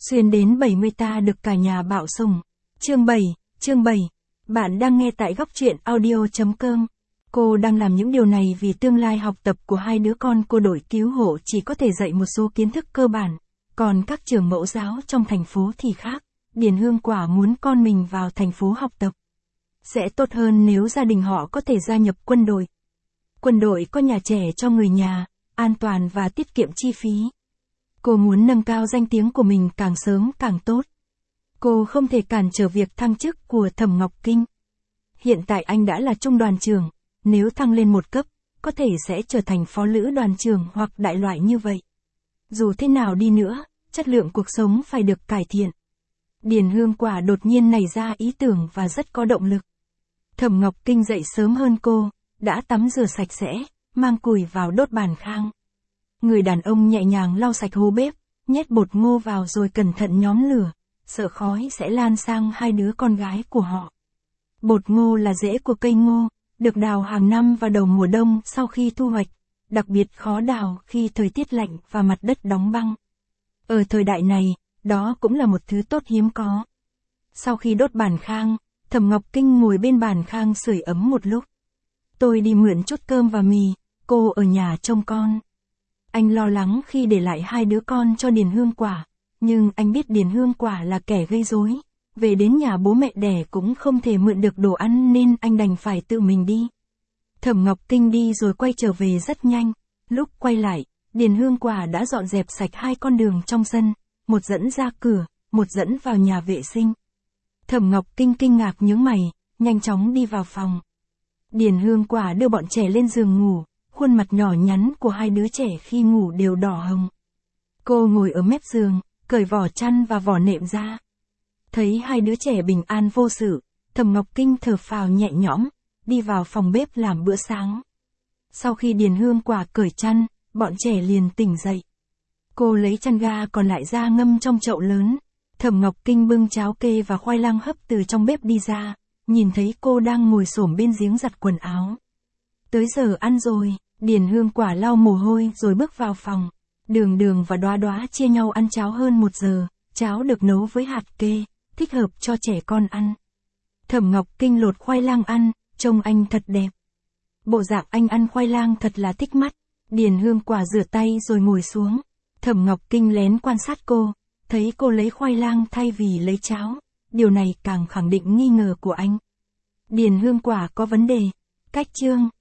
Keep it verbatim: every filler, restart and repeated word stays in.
Xuyên đến bảy mươi ta được cả nhà bảo sùng. Chương bảy, chương bảy. Bạn đang nghe tại góc truyện audio chấm com. Cô đang làm những điều này vì tương lai học tập của hai đứa con cô. Đội cứu hộ chỉ có thể dạy một số kiến thức cơ bản, còn các trường mẫu giáo trong thành phố thì khác. Điền Hương Quả muốn con mình vào thành phố học tập. Sẽ tốt hơn nếu gia đình họ có thể gia nhập quân đội. Quân đội có nhà trẻ cho người nhà, an toàn và tiết kiệm chi phí. Cô muốn nâng cao danh tiếng của mình càng sớm càng tốt. Cô không thể cản trở việc thăng chức của Thẩm Ngọc Kinh. Hiện tại anh đã là trung đoàn trưởng, nếu thăng lên một cấp, có thể sẽ trở thành phó lữ đoàn trưởng hoặc đại loại như vậy. Dù thế nào đi nữa, chất lượng cuộc sống phải được cải thiện. Điền Hương Quả đột nhiên nảy ra ý tưởng và rất có động lực. Thẩm Ngọc Kinh dậy sớm hơn cô, đã tắm rửa sạch sẽ, mang củi vào đốt bàn khang. Người đàn ông nhẹ nhàng lau sạch hố bếp, nhét bột ngô vào rồi cẩn thận nhóm lửa, sợ khói sẽ lan sang hai đứa con gái của họ. Bột ngô là rễ của cây ngô, được đào hàng năm vào đầu mùa đông sau khi thu hoạch, đặc biệt khó đào khi thời tiết lạnh và mặt đất đóng băng. Ở thời đại này, đó cũng là một thứ tốt hiếm có. Sau khi đốt bàn khang, Thẩm Ngọc Kinh ngồi bên bàn khang sưởi ấm một lúc. Tôi đi mượn chút cơm và mì, cô ở nhà trông con. Anh lo lắng khi để lại hai đứa con cho Điền Hương Quả, nhưng anh biết Điền Hương Quả là kẻ gây rối. Về đến nhà bố mẹ đẻ cũng không thể mượn được đồ ăn nên anh đành phải tự mình đi. Thẩm Ngọc Kinh đi rồi quay trở về rất nhanh. Lúc quay lại, Điền Hương Quả đã dọn dẹp sạch hai con đường trong sân, một dẫn ra cửa, một dẫn vào nhà vệ sinh. Thẩm Ngọc Kinh kinh ngạc nhướng mày, nhanh chóng đi vào phòng. Điền Hương Quả đưa bọn trẻ lên giường ngủ, khuôn mặt nhỏ nhắn của hai đứa trẻ khi ngủ đều đỏ hồng. Cô ngồi ở mép giường, cởi vỏ chăn và vỏ nệm ra. Thấy hai đứa trẻ bình an vô sự, Thẩm Ngọc Kinh thở phào nhẹ nhõm, đi vào phòng bếp làm bữa sáng. Sau khi Điền Hương Quả cởi chăn, bọn trẻ liền tỉnh dậy. Cô lấy chăn ga còn lại ra ngâm trong chậu lớn. Thẩm Ngọc Kinh bưng cháo kê và khoai lang hấp từ trong bếp đi ra, nhìn thấy cô đang ngồi xổm bên giếng giặt quần áo. Tới giờ ăn rồi, Điền Hương Quả lau mồ hôi rồi bước vào phòng. Đường Đường và Đoá Đoá chia nhau ăn cháo hơn một giờ, cháo được nấu với hạt kê, thích hợp cho trẻ con ăn. Thẩm Ngọc Kinh lột khoai lang ăn, trông anh thật đẹp. Bộ dạng anh ăn khoai lang thật là thích mắt. Điền Hương Quả rửa tay rồi ngồi xuống. Thẩm Ngọc Kinh lén quan sát cô, thấy cô lấy khoai lang thay vì lấy cháo. Điều này càng khẳng định nghi ngờ của anh. Điền Hương Quả có vấn đề. Cách chương